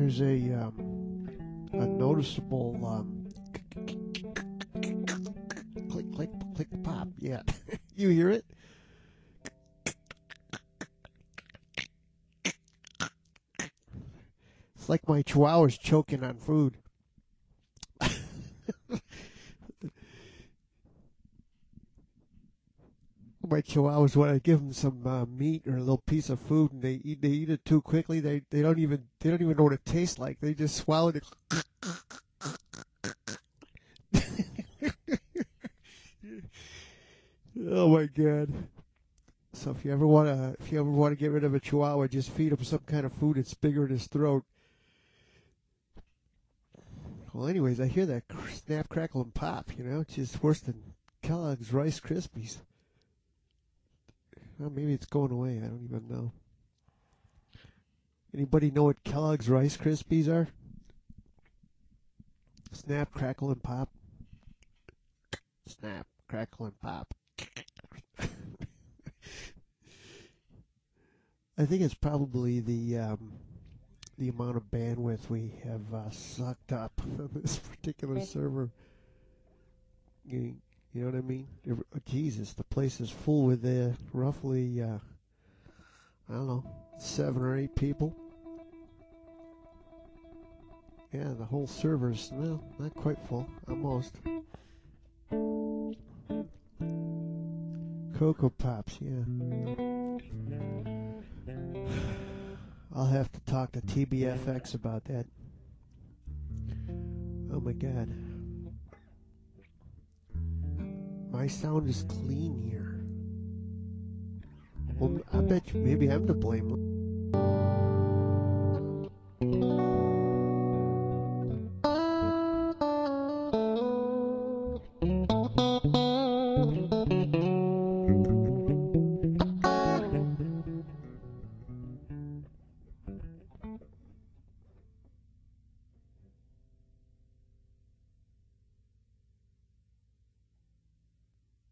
there's a noticeable click, click, click, pop. Yeah, you hear it? It's like my chihuahua's choking on food. My chihuahuas, when I give them some meat or a little piece of food, and they eat it too quickly. They don't even know what it tastes like. They just swallow it. Oh my god! So if you ever want to get rid of a chihuahua, just feed him some kind of food that's bigger in his throat. Well, anyways, I hear that snap, crackle, and pop. You know, it's just worse than Kellogg's Rice Krispies. Well, maybe it's going away. I don't even know. Anybody know what Kellogg's Rice Krispies are? Snap, crackle, and pop. Snap, crackle, and pop. I think it's probably the amount of bandwidth we have sucked up on this particular server. You know what I mean? Jesus, the place is full with roughly, I don't know, 7 or 8 people. Yeah, the whole server's, well, not quite full, almost. Cocoa Pops, yeah. I'll have to talk to TBFX about that. Oh my god. My sound is clean here. Well, I bet you maybe I'm to blame.